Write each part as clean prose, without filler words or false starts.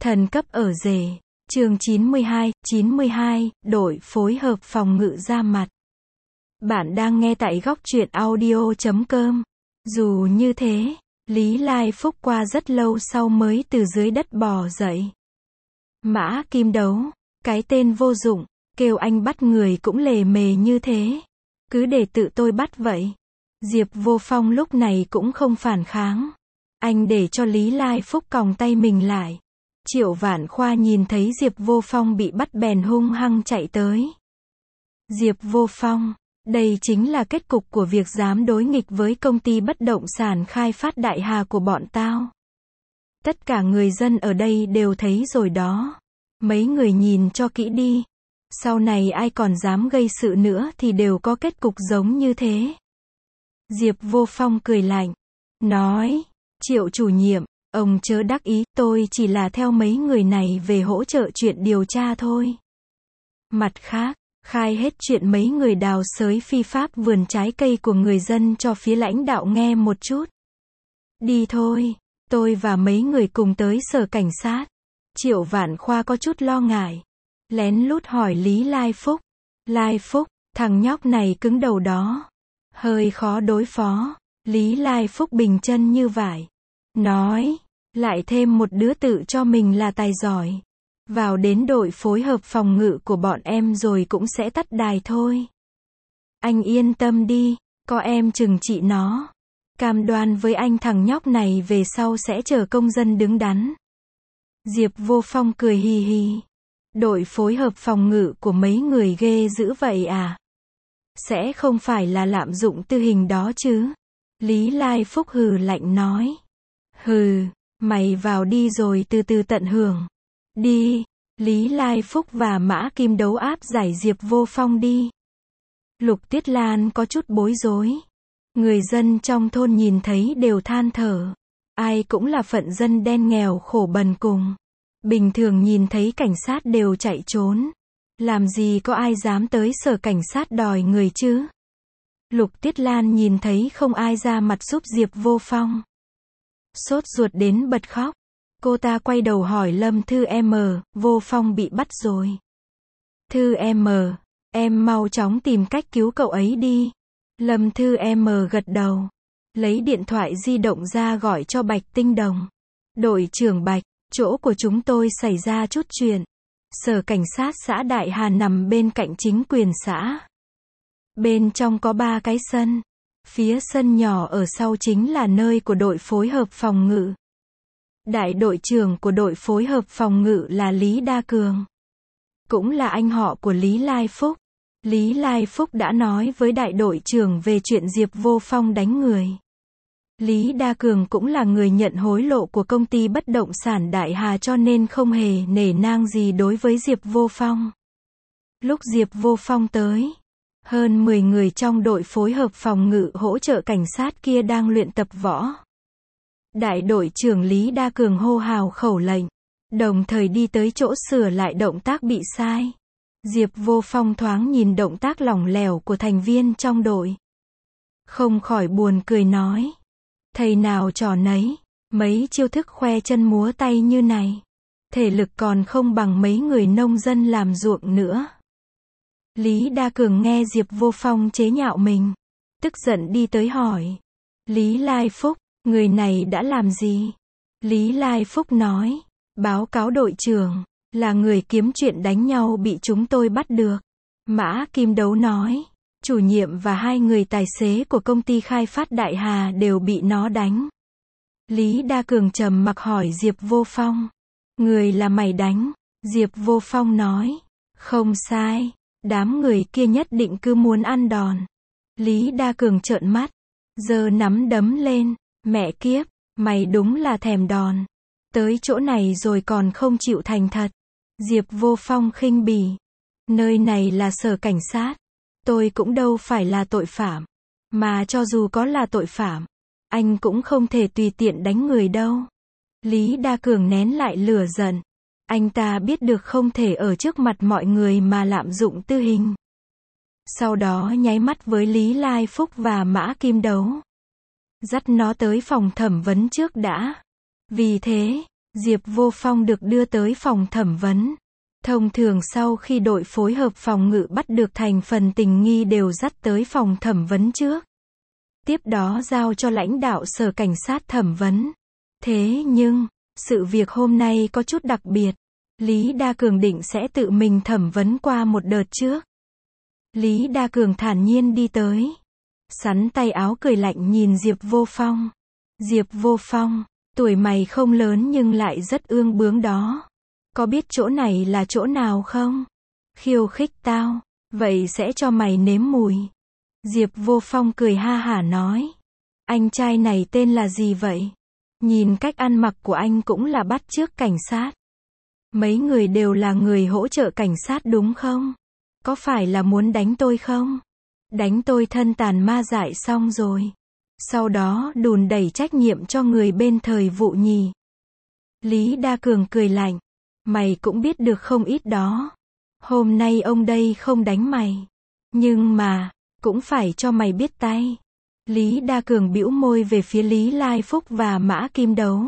Thần cấp ở rể. Chương 92, đội phối hợp phòng ngự ra mặt. Bạn đang nghe tại góc truyện audio.com. Dù như thế, Lý Lai Phúc qua rất lâu sau mới từ dưới đất bò dậy. Mã Kim Đấu, cái tên vô dụng, kêu anh bắt người cũng lề mề như thế. Cứ để tự tôi bắt vậy. Diệp Vô Phong lúc này cũng không phản kháng. Anh để cho Lý Lai Phúc còng tay mình lại. Triệu Vạn Khoa nhìn thấy Diệp Vô Phong bị bắt bèn hung hăng chạy tới. Diệp Vô Phong, đây chính là kết cục của việc dám đối nghịch với công ty bất động sản khai phát Đại Hà của bọn tao. Tất cả người dân ở đây đều thấy rồi đó. Mấy người nhìn cho kỹ đi. Sau này ai còn dám gây sự nữa thì đều có kết cục giống như thế. Diệp Vô Phong cười lạnh. Nói, Triệu chủ nhiệm, ông chớ đắc ý, tôi chỉ là theo mấy người này về hỗ trợ chuyện điều tra thôi. Mặt khác, khai hết chuyện mấy người đào xới phi pháp vườn trái cây của người dân cho phía lãnh đạo nghe một chút. Đi thôi, tôi và mấy người cùng tới sở cảnh sát. Triệu Vạn Khoa có chút lo ngại. Lén lút hỏi Lý Lai Phúc. Lai Phúc, thằng nhóc này cứng đầu đó. Hơi khó đối phó. Lý Lai Phúc bình chân như vải. Nói, lại thêm một đứa tự cho mình là tài giỏi. Vào đến đội phối hợp phòng ngự của bọn em rồi cũng sẽ tắt đài thôi. Anh yên tâm đi, có em trừng trị nó. Cam đoan với anh thằng nhóc này về sau sẽ chờ công dân đứng đắn. Diệp Vô Phong cười hì hì. Đội phối hợp phòng ngự của mấy người ghê dữ vậy à? Sẽ không phải là lạm dụng tư hình đó chứ? Lý Lai Phúc hừ lạnh nói. Hừ, mày vào đi rồi từ từ tận hưởng. Đi, Lý Lai Phúc và Mã Kim Đấu áp giải Diệp Vô Phong đi. Lục Tiết Lan có chút bối rối. Người dân trong thôn nhìn thấy đều than thở. Ai cũng là phận dân đen nghèo khổ bần cùng. Bình thường nhìn thấy cảnh sát đều chạy trốn. Làm gì có ai dám tới sở cảnh sát đòi người chứ? Lục Tiết Lan nhìn thấy không ai ra mặt giúp Diệp Vô Phong. Sốt ruột đến bật khóc. Cô ta quay đầu hỏi Lâm Thư M, Vô Phong bị bắt rồi. Thư M, em mau chóng tìm cách cứu cậu ấy đi. Lâm Thư M gật đầu. Lấy điện thoại di động ra gọi cho Bạch Tinh Đồng. Đội trưởng Bạch, chỗ của chúng tôi xảy ra chút chuyện. Sở cảnh sát xã Đại Hà nằm bên cạnh chính quyền xã. Bên trong có 3 cái sân. Phía sân nhỏ ở sau chính là nơi của đội phối hợp phòng ngự. Đại đội trưởng của đội phối hợp phòng ngự là Lý Đa Cường. Cũng là anh họ của Lý Lai Phúc. Lý Lai Phúc đã nói với đại đội trưởng về chuyện Diệp Vô Phong đánh người. Lý Đa Cường cũng là người nhận hối lộ của công ty bất động sản Đại Hà cho nên không hề nể nang gì đối với Diệp Vô Phong. Lúc Diệp Vô Phong tới, hơn 10 người trong đội phối hợp phòng ngự hỗ trợ cảnh sát kia đang luyện tập võ. Đại đội trưởng Lý Đa Cường hô hào khẩu lệnh, đồng thời đi tới chỗ sửa lại động tác bị sai. Diệp Vô Phong thoáng nhìn động tác lỏng lẻo của thành viên trong đội. Không khỏi buồn cười nói. Thầy nào trò nấy, mấy chiêu thức khoe chân múa tay như này. Thể lực còn không bằng mấy người nông dân làm ruộng nữa. Lý Đa Cường nghe Diệp Vô Phong chế nhạo mình. Tức giận đi tới hỏi. Lý Lai Phúc, người này đã làm gì? Lý Lai Phúc nói. Báo cáo đội trưởng, là người kiếm chuyện đánh nhau bị chúng tôi bắt được. Mã Kim Đấu nói. Chủ nhiệm và 2 người tài xế của công ty khai phát Đại Hà đều bị nó đánh. Lý Đa Cường trầm mặc hỏi Diệp Vô Phong. Người là mày đánh? Diệp Vô Phong nói. Không sai, đám người kia nhất định cứ muốn ăn đòn. Lý Đa Cường trợn mắt, giơ nắm đấm lên. Mẹ kiếp, mày đúng là thèm đòn. Tới chỗ này rồi còn không chịu thành thật. Diệp Vô Phong khinh bỉ. Nơi này là sở cảnh sát. Tôi cũng đâu phải là tội phạm. Mà cho dù có là tội phạm, anh cũng không thể tùy tiện đánh người đâu. Lý Đa Cường nén lại lửa giận. Anh ta biết được không thể ở trước mặt mọi người mà lạm dụng tư hình. Sau đó nháy mắt với Lý Lai Phúc và Mã Kim Đấu. Dắt nó tới phòng thẩm vấn trước đã. Vì thế, Diệp Vô Phong được đưa tới phòng thẩm vấn. Thông thường sau khi đội phối hợp phòng ngự bắt được thành phần tình nghi đều dắt tới phòng thẩm vấn trước. Tiếp đó giao cho lãnh đạo sở cảnh sát thẩm vấn. Thế nhưng, sự việc hôm nay có chút đặc biệt. Lý Đa Cường định sẽ tự mình thẩm vấn qua một đợt trước. Lý Đa Cường thản nhiên đi tới. Sắn tay áo cười lạnh nhìn Diệp Vô Phong. Diệp Vô Phong, tuổi mày không lớn nhưng lại rất ương bướng đó. Có biết chỗ này là chỗ nào không? Khiêu khích tao, vậy sẽ cho mày nếm mùi. Diệp Vô Phong cười ha hả nói. Anh trai này tên là gì vậy? Nhìn cách ăn mặc của anh cũng là bắt chước cảnh sát. Mấy người đều là người hỗ trợ cảnh sát đúng không? Có phải là muốn đánh tôi không? Đánh tôi thân tàn ma dại xong rồi. Sau đó đùn đẩy trách nhiệm cho người bên thời vụ nhì. Lý Đa Cường cười lạnh. Mày cũng biết được không ít đó. Hôm nay ông đây không đánh mày. Nhưng mà, cũng phải cho mày biết tay. Lý Đa Cường bĩu môi về phía Lý Lai Phúc và Mã Kim Đấu.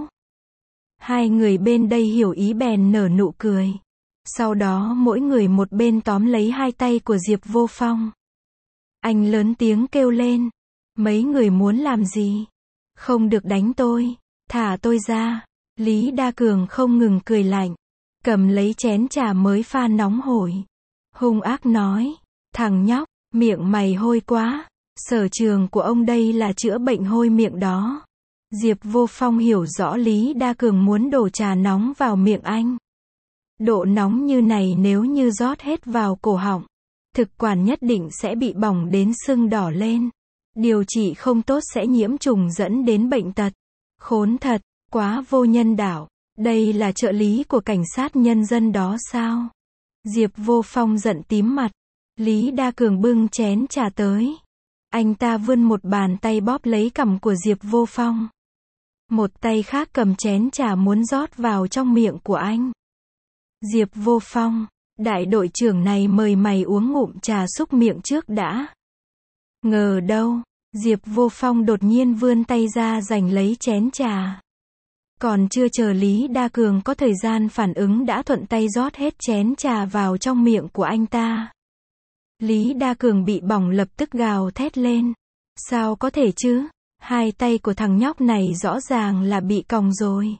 Hai người bên đây hiểu ý bèn nở nụ cười. Sau đó mỗi người một bên tóm lấy hai tay của Diệp Vô Phong. Anh lớn tiếng kêu lên. Mấy người muốn làm gì? Không được đánh tôi. Thả tôi ra. Lý Đa Cường không ngừng cười lạnh. Cầm lấy chén trà mới pha nóng hổi. Hung ác nói. Thằng nhóc, miệng mày hôi quá. Sở trường của ông đây là chữa bệnh hôi miệng đó. Diệp Vô Phong hiểu rõ Lý Đa Cường muốn đổ trà nóng vào miệng anh. Độ nóng như này nếu như rót hết vào cổ họng, thực quản nhất định sẽ bị bỏng đến sưng đỏ lên. Điều trị không tốt sẽ nhiễm trùng dẫn đến bệnh tật. Khốn thật, quá vô nhân đạo. Đây là trợ lý của cảnh sát nhân dân đó sao? Diệp Vô Phong giận tím mặt. Lý Đa Cường bưng chén trà tới. Anh ta vươn một bàn tay bóp lấy cằm của Diệp Vô Phong. Một tay khác cầm chén trà muốn rót vào trong miệng của anh. Diệp Vô Phong, đại đội trưởng này mời mày uống ngụm trà xúc miệng trước đã. Ngờ đâu, Diệp Vô Phong đột nhiên vươn tay ra giành lấy chén trà. Còn chưa chờ Lý Đa Cường có thời gian phản ứng đã thuận tay rót hết chén trà vào trong miệng của anh ta. Lý Đa Cường bị bỏng lập tức gào thét lên. Sao có thể chứ? Hai tay của thằng nhóc này rõ ràng là bị còng rồi.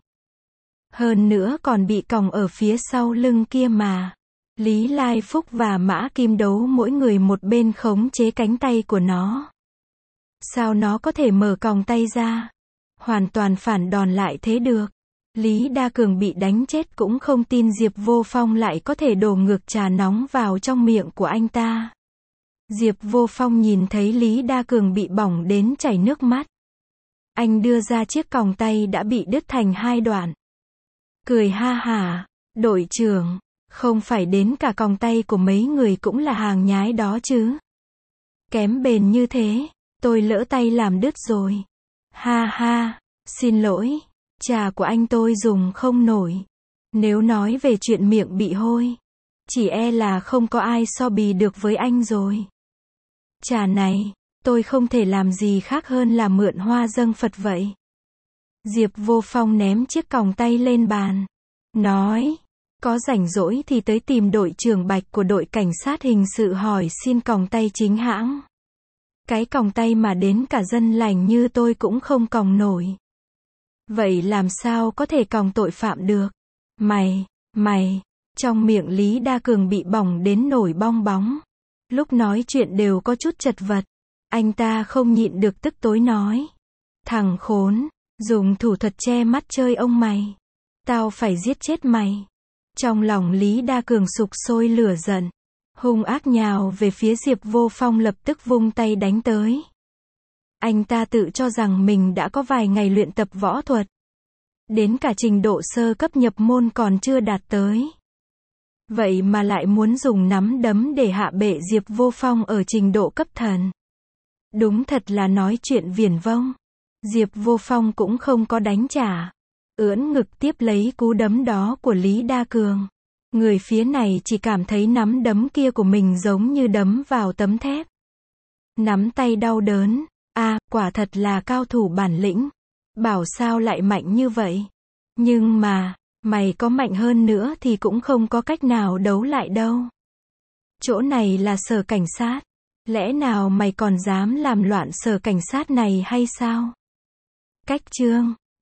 Hơn nữa còn bị còng ở phía sau lưng kia mà. Lý Lai Phúc và Mã Kim Đấu mỗi người một bên khống chế cánh tay của nó. Sao nó có thể mở còng tay ra? Hoàn toàn phản đòn lại thế được. Lý Đa Cường bị đánh chết cũng không tin Diệp Vô Phong lại có thể đổ ngược trà nóng vào trong miệng của anh ta. Diệp Vô Phong nhìn thấy Lý Đa Cường bị bỏng đến chảy nước mắt. Anh đưa ra chiếc còng tay đã bị đứt thành hai đoạn. Cười ha hả, đội trưởng, không phải đến cả còng tay của mấy người cũng là hàng nhái đó chứ. Kém bền như thế, tôi lỡ tay làm đứt rồi. Ha ha, xin lỗi, trà của anh tôi dùng không nổi. Nếu nói về chuyện miệng bị hôi, chỉ e là không có ai so bì được với anh rồi. Trà này, tôi không thể làm gì khác hơn là mượn hoa dâng Phật vậy. Diệp Vô Phong ném chiếc còng tay lên bàn. Nói, có rảnh rỗi thì tới tìm đội trưởng Bạch của đội cảnh sát hình sự hỏi xin còng tay chính hãng. Cái còng tay mà đến cả dân lành như tôi cũng không còng nổi. Vậy làm sao có thể còng tội phạm được? Mày, trong miệng Lý Đa Cường bị bỏng đến nổi bong bóng. Lúc nói chuyện đều có chút chật vật. Anh ta không nhịn được tức tối nói. Thằng khốn, dùng thủ thuật che mắt chơi ông mày. Tao phải giết chết mày. Trong lòng Lý Đa Cường sục sôi lửa giận. Hung ác nhào về phía Diệp Vô Phong lập tức vung tay đánh tới. Anh ta tự cho rằng mình đã có vài ngày luyện tập võ thuật. Đến cả trình độ sơ cấp nhập môn còn chưa đạt tới. Vậy mà lại muốn dùng nắm đấm để hạ bệ Diệp Vô Phong ở trình độ cấp thần. Đúng thật là nói chuyện viển vông. Diệp Vô Phong cũng không có đánh trả. Ưỡn ngực tiếp lấy cú đấm đó của Lý Đa Cường. Người phía này chỉ cảm thấy nắm đấm kia của mình giống như đấm vào tấm thép. Nắm tay đau đớn. Quả thật là cao thủ bản lĩnh. Bảo sao lại mạnh như vậy. Nhưng mà, mày có mạnh hơn nữa thì cũng không có cách nào đấu lại đâu. Chỗ này là sở cảnh sát. Lẽ nào mày còn dám làm loạn sở cảnh sát này hay sao? Cách chương